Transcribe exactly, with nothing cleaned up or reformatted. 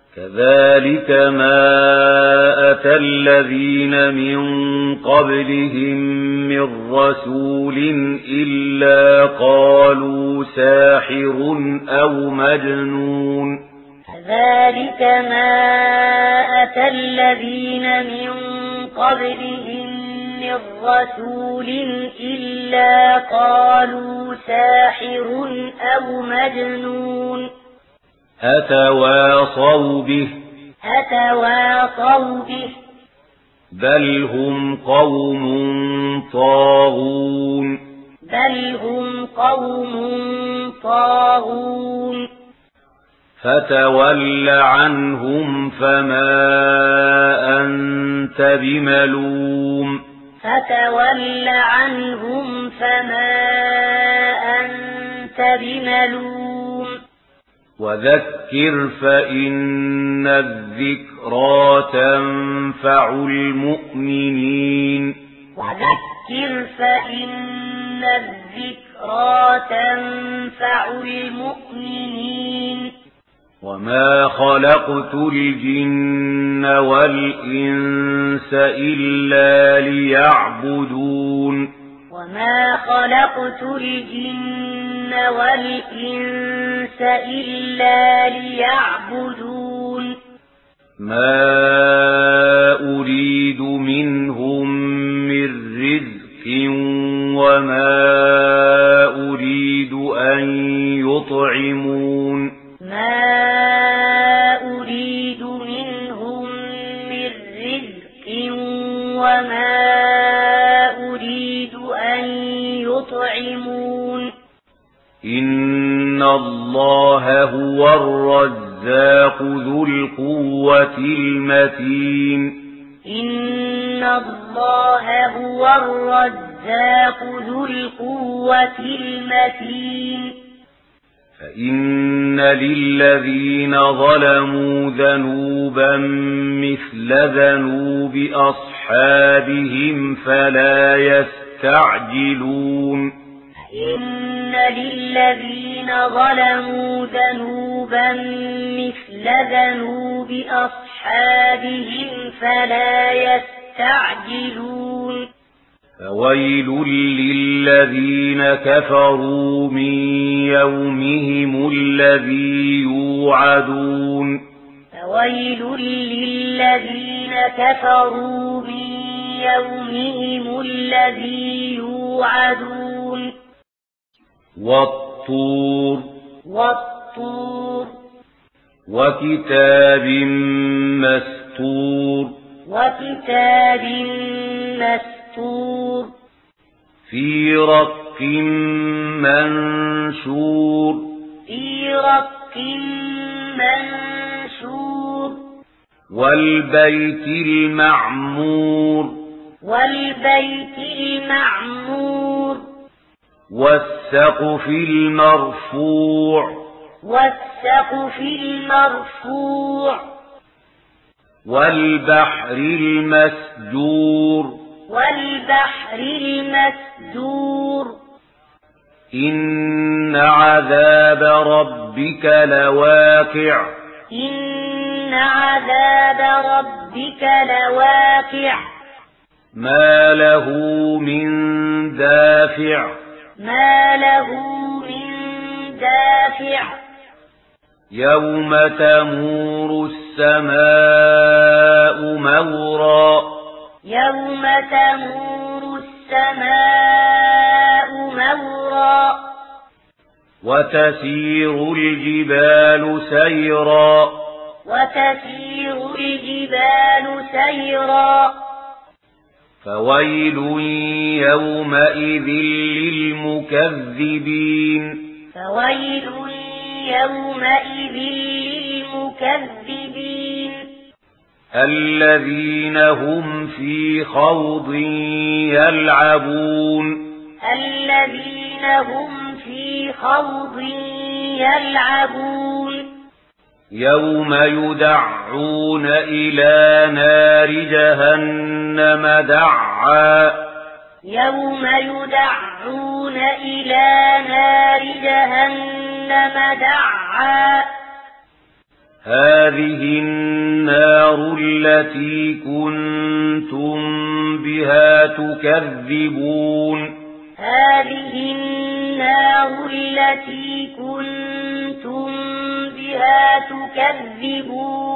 كذلك ما أتى الذين من قبلهم من رسول إلا قالوا ساحر أو مجنون كذلك ما أتى الذين من قبلهم من رسول إلا قالوا ساحر أو مجنون أتواصوا به أتواصوا به بل هم قوم طاغون بل هم قوم طاغون فتول عنهم فما أنت بملوم فتول عنهم فما أنت بملوم وذكر فإن الذكرى تنفع المؤمنين وذكر فإن الذكرى تنفع المؤمنين وما خلقت الجن والإنس إلا ليعبدون وما خلقت الجن والإنس إلا ليعبدون ما أريد منهم من رزق وما أريد أن يطعمون ما أريد منهم من رزق وما أريد أن يطعمون إن الله هو الرزاق ذو القوة المتين إن الله هو الرزاق ذو القوة المتين فإن للذين ظلموا ذنوبا مثل ذنوب أصحابهم فلا يستعجلون إن للذين ظلموا ذنوبا مثل ذنوب أصحابهم فلا يستعجلون فويل للذين كفروا من يومهم الذي يوعدون فويل للذين كفروا من يومهم الذي يوعدون والطور والطور وكتاب مسطور وكتاب مسطور في رق منشور في رق منشور والبيت المعمور والبيت المعمور والسقف المرفوع والسقف المرفوع والبحر المسجور والبحر المسجور إن عذاب ربك لواقع إن عذاب ربك لواقع ما له من دافع ما له من دافع يوم تمور السماء مورا يوم تمور السماء مورا وتسير الجبال سيرا وتسير الجبال سيرا فويل يومئذ للمكذبين فويل يومئذ للمكذبين الذين هم في خوض يلعبون الذين هم في خوض يلعبون يوم يدعون إلى نار جهنم دعا يوم يدعون إلى نار جهنم دعا هذه النار التي كنتم بها تكذبون هذه النار التي كنتم بها تكذبون